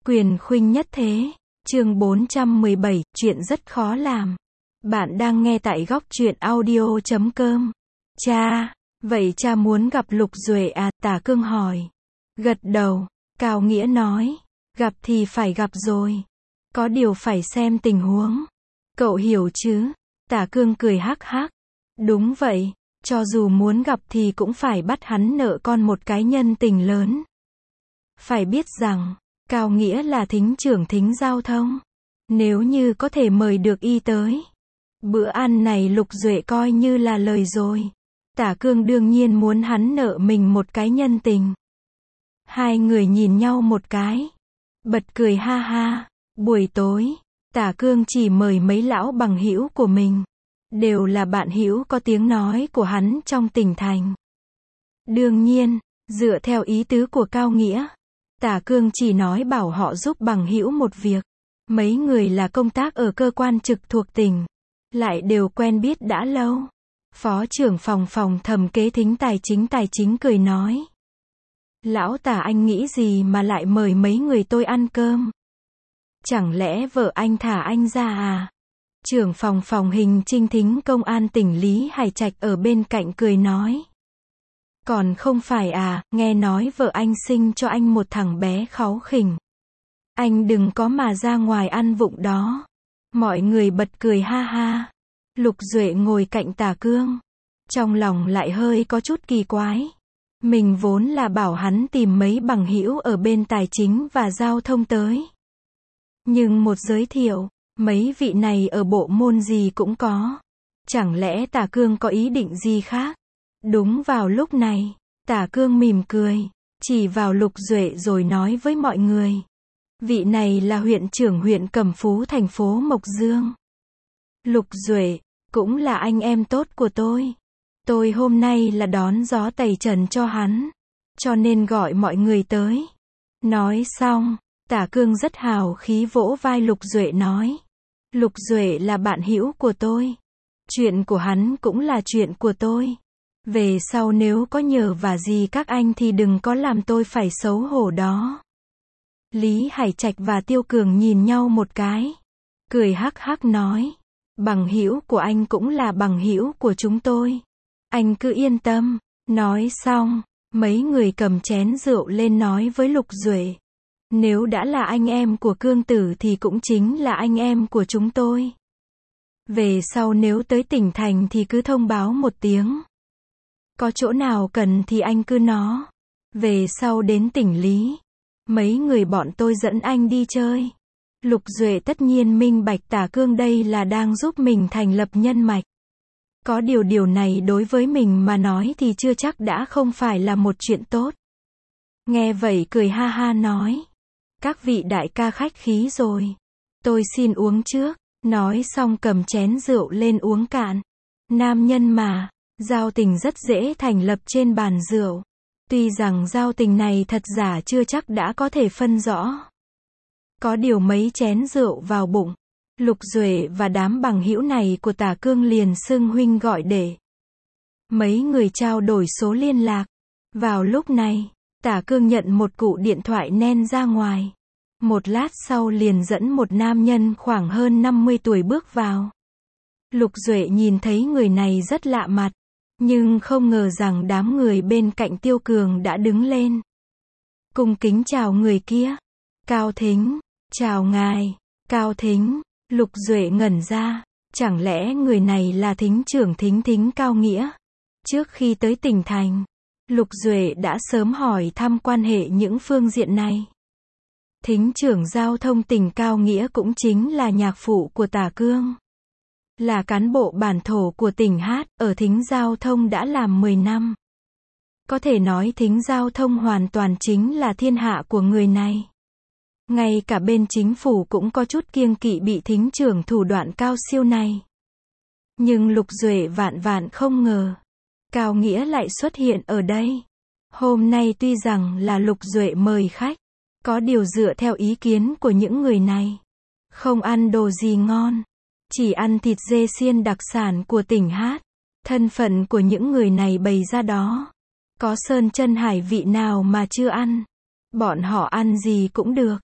Quyền khuynh nhất thế. Chương 417, chuyện rất khó làm. Bạn đang nghe tại góc truyện audio.com. Cha, vậy cha muốn gặp Lục Duệ à? Tả Cương hỏi. Gật đầu, Cao Nghĩa nói, gặp thì phải gặp rồi. Có điều phải xem tình huống. Cậu hiểu chứ? Tả Cương cười hắc hắc. Đúng vậy, cho dù muốn gặp thì cũng phải bắt hắn nợ con một cái nhân tình lớn. Phải biết rằng, Cao Nghĩa là thính trưởng thính giao thông. Nếu như có thể mời được y tới, bữa ăn này Lục Duệ coi như là lời rồi. Tả Cương đương nhiên muốn hắn nợ mình một cái nhân tình. Hai người nhìn nhau một cái, bật cười ha ha. Buổi tối, Tả Cương chỉ mời mấy lão bằng hữu của mình, đều là bạn hữu có tiếng nói của hắn trong tỉnh thành. Đương nhiên, dựa theo ý tứ của Cao Nghĩa, Tả Cương chỉ nói bảo họ giúp bằng hữu một việc. Mấy người là công tác ở cơ quan trực thuộc tỉnh, lại đều quen biết đã lâu. Phó trưởng phòng thẩm kế thính tài chính cười nói. Lão Tả, anh nghĩ gì mà lại mời mấy người tôi ăn cơm? Chẳng lẽ vợ anh thả anh ra à? Trưởng phòng hình trinh thính công an tỉnh Lý Hải Trạch ở bên cạnh cười nói. Còn không phải à, nghe nói vợ anh sinh cho anh một thằng bé kháu khỉnh. Anh đừng có mà ra ngoài ăn vụng đó. Mọi người bật cười ha ha. Lục Duệ ngồi cạnh Tả Cương, trong lòng lại hơi có chút kỳ quái. Mình vốn là bảo hắn tìm mấy bằng hữu ở bên tài chính và giao thông tới. Nhưng một giới thiệu, mấy vị này ở bộ môn gì cũng có. Chẳng lẽ Tả Cương có ý định gì khác? Đúng vào lúc này, Tả Cương mỉm cười, chỉ vào Lục Duệ rồi nói với mọi người. Vị này là huyện trưởng huyện Cẩm Phú thành phố Mộc Dương. Lục Duệ, cũng là anh em tốt của tôi. Tôi hôm nay là đón gió tẩy trần cho hắn, cho nên gọi mọi người tới. Nói xong, Tả Cương rất hào khí vỗ vai Lục Duệ nói. Lục Duệ là bạn hữu của tôi. Chuyện của hắn cũng là chuyện của tôi. Về sau nếu có nhờ vả gì các anh thì đừng có làm tôi phải xấu hổ đó. Lý Hải Trạch và Tiêu Cường nhìn nhau một cái, cười hắc hắc nói. Bằng hữu của anh cũng là bằng hữu của chúng tôi. Anh cứ yên tâm. Nói xong, mấy người cầm chén rượu lên nói với Lục Duệ. Nếu đã là anh em của Cương tử thì cũng chính là anh em của chúng tôi. Về sau nếu tới tỉnh thành thì cứ thông báo một tiếng. Có chỗ nào cần thì anh cứ nó. Về sau đến tỉnh Lý, mấy người bọn tôi dẫn anh đi chơi. Lục Duệ tất nhiên minh bạch Tả Cương đây là đang giúp mình thành lập nhân mạch. Có điều này đối với mình mà nói thì chưa chắc đã không phải là một chuyện tốt. Nghe vậy cười ha ha nói. Các vị đại ca khách khí rồi. Tôi xin uống trước. Nói xong cầm chén rượu lên uống cạn. Nam nhân mà, giao tình rất dễ thành lập trên bàn rượu. Tuy rằng giao tình này thật giả chưa chắc đã có thể phân rõ. Có điều mấy chén rượu vào bụng, Lục Duệ và đám bằng hữu này của Tả Cương liền xưng huynh gọi đệ. Mấy người trao đổi số liên lạc. Vào lúc này, Tả Cương nhận một cụ điện thoại nen ra ngoài. Một lát sau liền dẫn một nam nhân khoảng hơn 50 tuổi bước vào. Lục Duệ nhìn thấy người này rất lạ mặt, nhưng không ngờ rằng đám người bên cạnh Tiêu Cường đã đứng lên. Cung kính chào người kia. Cao Thính, chào ngài. Cao Thính. Lục Duệ ngẩn ra, chẳng lẽ người này là thính trưởng thính Cao Nghĩa? Trước khi tới tỉnh thành, Lục Duệ đã sớm hỏi thăm quan hệ những phương diện này. Thính trưởng giao thông tỉnh Cao Nghĩa cũng chính là nhạc phụ của Tả Cương. Là cán bộ bản thổ của tỉnh Hát, ở thính giao thông đã làm 10 năm. Có thể nói thính giao thông hoàn toàn chính là thiên hạ của người này. Ngay cả bên chính phủ cũng có chút kiêng kỵ bị thính trưởng thủ đoạn cao siêu này. Nhưng Lục Duệ vạn không ngờ, Cao Nghĩa lại xuất hiện ở đây. Hôm nay tuy rằng là Lục Duệ mời khách, có điều dựa theo ý kiến của những người này, không ăn đồ gì ngon, chỉ ăn thịt dê xiên đặc sản của tỉnh Hát. Thân phận của những người này bày ra đó, có sơn chân hải vị nào mà chưa ăn. Bọn họ ăn gì cũng được.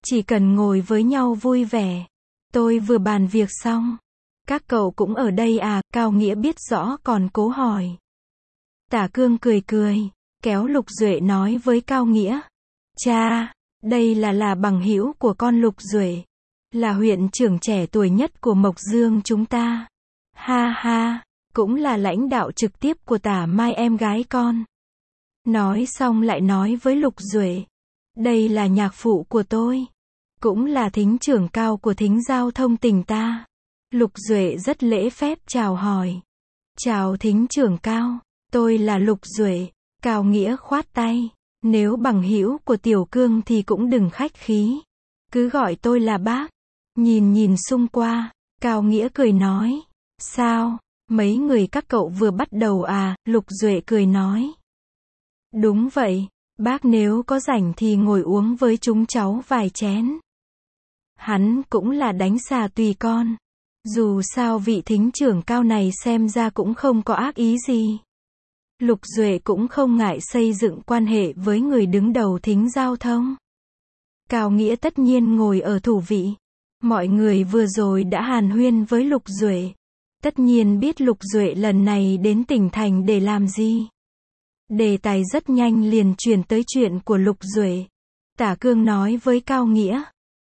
Chỉ cần ngồi với nhau vui vẻ. Tôi vừa bàn việc xong. Các cậu cũng ở đây à? Cao Nghĩa biết rõ còn cố hỏi. Tả Cương cười cười, kéo Lục Duệ nói với Cao Nghĩa. Cha, đây là bằng hữu của con Lục Duệ. Là huyện trưởng trẻ tuổi nhất của Mộc Dương chúng ta. Ha ha, cũng là lãnh đạo trực tiếp của Tả Mai em gái con. Nói xong lại nói với Lục Duệ. Đây là nhạc phụ của tôi. Cũng là thính trưởng cao của thính giao thông tỉnh ta. Lục Duệ rất lễ phép chào hỏi. Chào thính trưởng cao, tôi là Lục Duệ. Cao Nghĩa khoát tay. Nếu bằng hữu của Tiểu Cương thì cũng đừng khách khí. Cứ gọi tôi là bác. Nhìn xung qua, Cao Nghĩa cười nói. Sao, mấy người các cậu vừa bắt đầu à? Lục Duệ cười nói. Đúng vậy, bác nếu có rảnh thì ngồi uống với chúng cháu vài chén. Hắn cũng là đánh xà tùy con. Dù sao vị thính trưởng cao này xem ra cũng không có ác ý gì. Lục Duệ cũng không ngại xây dựng quan hệ với người đứng đầu thính giao thông. Cao Nghĩa tất nhiên ngồi ở thủ vị. Mọi người vừa rồi đã hàn huyên với Lục Duệ. Tất nhiên biết Lục Duệ lần này đến tỉnh thành để làm gì. Đề tài rất nhanh liền chuyển tới chuyện của Lục Duệ. Tả Cương nói với Cao Nghĩa.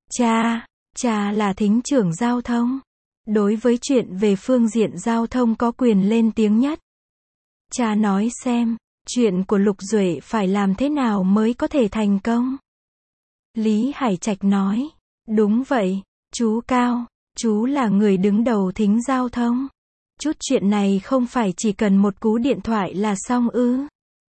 Cha là thính trưởng giao thông. Đối với chuyện về phương diện giao thông có quyền lên tiếng nhất. Cha nói xem, chuyện của Lục Duệ phải làm thế nào mới có thể thành công? Lý Hải Trạch nói. Đúng vậy, chú Cao, chú là người đứng đầu thính giao thông. Chút chuyện này không phải chỉ cần một cú điện thoại là xong ư?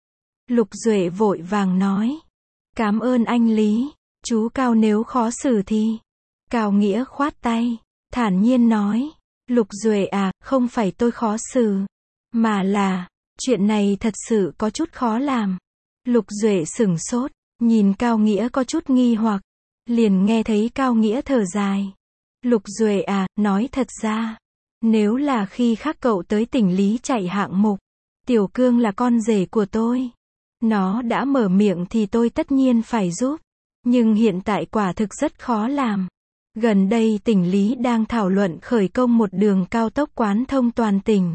Lục Duệ vội vàng nói. Cảm ơn anh Lý, chú Cao nếu khó xử thì. Cao Nghĩa khoát tay, thản nhiên nói. Lục Duệ à, không phải tôi khó xử, mà là, chuyện này thật sự có chút khó làm. Lục Duệ sửng sốt, nhìn Cao Nghĩa có chút nghi hoặc, liền nghe thấy Cao Nghĩa thở dài. Lục Duệ à, nói thật ra, nếu là khi khác cậu tới tỉnh Lý chạy hạng mục, Tiểu Cương là con rể của tôi. Nó đã mở miệng thì tôi tất nhiên phải giúp. Nhưng hiện tại quả thực rất khó làm. Gần đây tỉnh Lý đang thảo luận khởi công một đường cao tốc quán thông toàn tỉnh.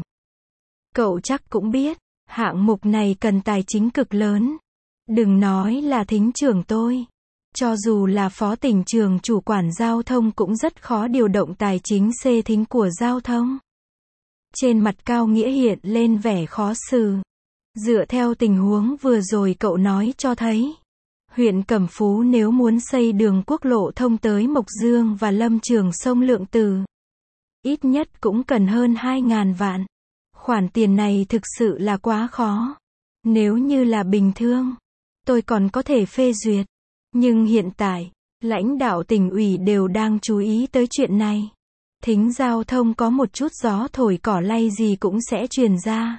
Cậu chắc cũng biết, hạng mục này cần tài chính cực lớn. Đừng nói là thính trưởng tôi. Cho dù là phó tỉnh trưởng chủ quản giao thông cũng rất khó điều động tài chính xê thính của giao thông. Trên mặt Cao Nghĩa hiện lên vẻ khó xử. Dựa theo tình huống vừa rồi cậu nói cho thấy, huyện Cẩm Phú nếu muốn xây đường quốc lộ thông tới Mộc Dương và lâm trường sông Lượng Từ, ít nhất cũng cần hơn 2.000 vạn. Khoản tiền này thực sự là quá khó. Nếu như là bình thường, tôi còn có thể phê duyệt. Nhưng hiện tại, lãnh đạo tỉnh ủy đều đang chú ý tới chuyện này. Thính giao thông có một chút gió thổi cỏ lay gì cũng sẽ truyền ra.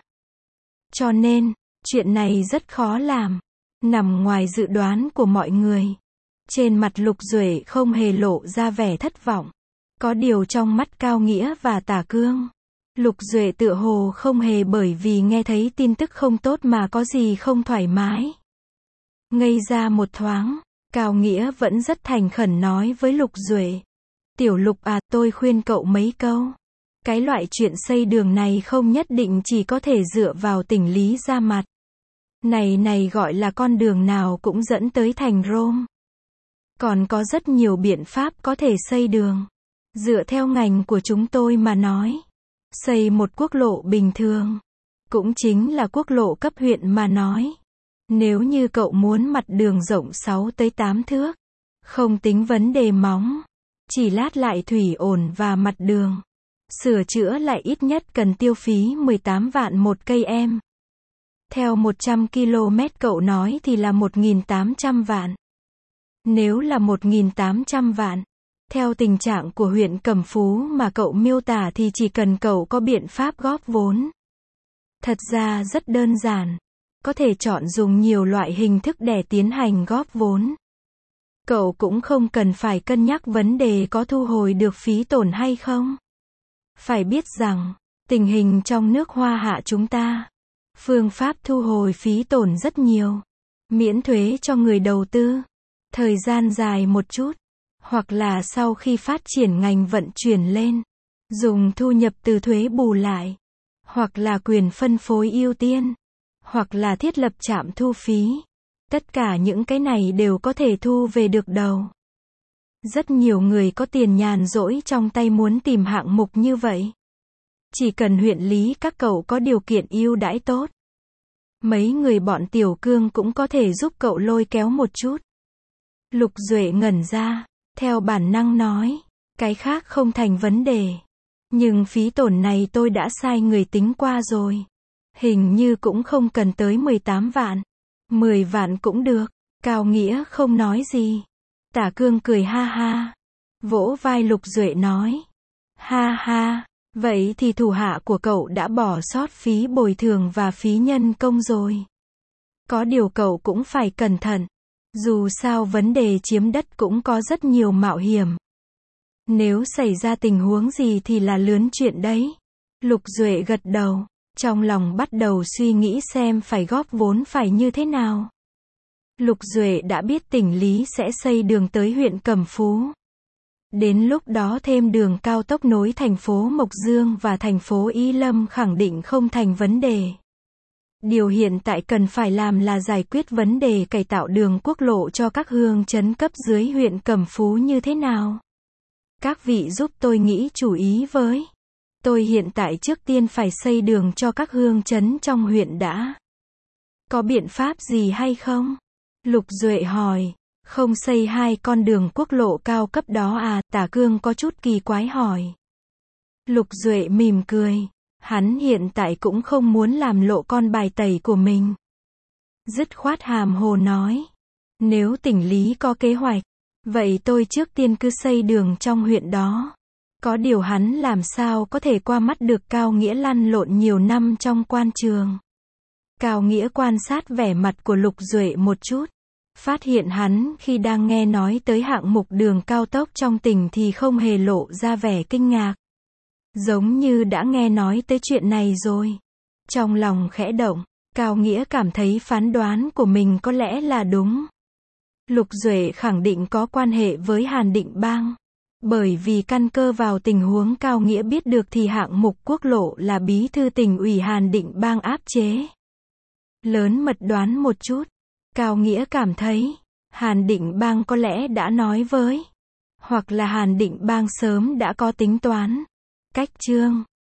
Cho nên, chuyện này rất khó làm. Nằm ngoài dự đoán của mọi người. Trên mặt Lục Duệ không hề lộ ra vẻ thất vọng. Có điều trong mắt Cao Nghĩa và Tả Cương, Lục Duệ tựa hồ không hề bởi vì nghe thấy tin tức không tốt mà có gì không thoải mái. Ngây ra một thoáng, Cao Nghĩa vẫn rất thành khẩn nói với Lục Duệ. Tiểu Lục à, tôi khuyên cậu mấy câu. Cái loại chuyện xây đường này không nhất định chỉ có thể dựa vào tỉnh Lý ra mặt. Này gọi là con đường nào cũng dẫn tới thành Rome. Còn có rất nhiều biện pháp có thể xây đường. Dựa theo ngành của chúng tôi mà nói, xây một quốc lộ bình thường, cũng chính là quốc lộ cấp huyện mà nói. Nếu như cậu muốn mặt đường rộng 6 tới 8 thước, không tính vấn đề móng, chỉ lát lại thủy ổn và mặt đường, sửa chữa lại ít nhất cần tiêu phí 18 vạn một cây em. Theo 100 km cậu nói thì là 1.800 vạn. Nếu là 1.800 vạn, theo tình trạng của huyện Cẩm Phú mà cậu miêu tả thì chỉ cần cậu có biện pháp góp vốn. Thật ra rất đơn giản. Có thể chọn dùng nhiều loại hình thức để tiến hành góp vốn. Cậu cũng không cần phải cân nhắc vấn đề có thu hồi được phí tổn hay không. Phải biết rằng, tình hình trong nước Hoa Hạ chúng ta, phương pháp thu hồi phí tổn rất nhiều. Miễn thuế cho người đầu tư. Thời gian dài một chút, hoặc là sau khi phát triển ngành vận chuyển lên, dùng thu nhập từ thuế bù lại, hoặc là quyền phân phối ưu tiên, hoặc là thiết lập trạm thu phí. Tất cả những cái này đều có thể thu về được đầu. Rất nhiều người có tiền nhàn rỗi trong tay muốn tìm hạng mục như vậy. Chỉ cần huyện lý các cậu có điều kiện ưu đãi tốt. Mấy người bọn Tiểu Cương cũng có thể giúp cậu lôi kéo một chút. Lục Duệ ngẩn ra, theo bản năng nói, cái khác không thành vấn đề. Nhưng phí tổn này tôi đã sai người tính qua rồi. Hình như cũng không cần tới 18 vạn. 10 vạn cũng được. Cao Nghĩa không nói gì. Tả Cương cười ha ha. Vỗ vai Lục Duệ nói. Ha ha, vậy thì thủ hạ của cậu đã bỏ sót phí bồi thường và phí nhân công rồi. Có điều cậu cũng phải cẩn thận. Dù sao vấn đề chiếm đất cũng có rất nhiều mạo hiểm. Nếu xảy ra tình huống gì thì là lớn chuyện đấy. Lục Duệ gật đầu, trong lòng bắt đầu suy nghĩ xem phải góp vốn phải như thế nào. Lục Duệ đã biết tỉnh Lý sẽ xây đường tới huyện Cẩm Phú. Đến lúc đó thêm đường cao tốc nối thành phố Mộc Dương và thành phố Y Lâm khẳng định không thành vấn đề. Điều hiện tại cần phải làm là giải quyết vấn đề cải tạo đường quốc lộ cho các hương trấn cấp dưới huyện Cẩm Phú như thế nào. Các vị giúp tôi nghĩ chủ ý với. Tôi hiện tại trước tiên phải xây đường cho các hương trấn trong huyện đã. Có biện pháp gì hay không? Lục Duệ hỏi. Không xây 2 con đường quốc lộ cao cấp đó à? Tả Cương có chút kỳ quái hỏi. Lục Duệ mỉm cười. Hắn hiện tại cũng không muốn làm lộ con bài tẩy của mình. Dứt khoát hàm hồ nói. Nếu tỉnh Lý có kế hoạch, vậy tôi trước tiên cứ xây đường trong huyện đó. Có điều hắn làm sao có thể qua mắt được Cao Nghĩa lăn lộn nhiều năm trong quan trường. Cao Nghĩa quan sát vẻ mặt của Lục Duệ một chút. Phát hiện hắn khi đang nghe nói tới hạng mục đường cao tốc trong tỉnh thì không hề lộ ra vẻ kinh ngạc. Giống như đã nghe nói tới chuyện này rồi. Trong lòng khẽ động, Cao Nghĩa cảm thấy phán đoán của mình có lẽ là đúng. Lục Duệ khẳng định có quan hệ với Hàn Định Bang. Bởi vì căn cơ vào tình huống Cao Nghĩa biết được thì hạng mục quốc lộ là bí thư tỉnh ủy Hàn Định Bang áp chế. Lớn mật đoán một chút. Cao Nghĩa cảm thấy, Hàn Định Bang có lẽ đã nói với. Hoặc là Hàn Định Bang sớm đã có tính toán. Cách chương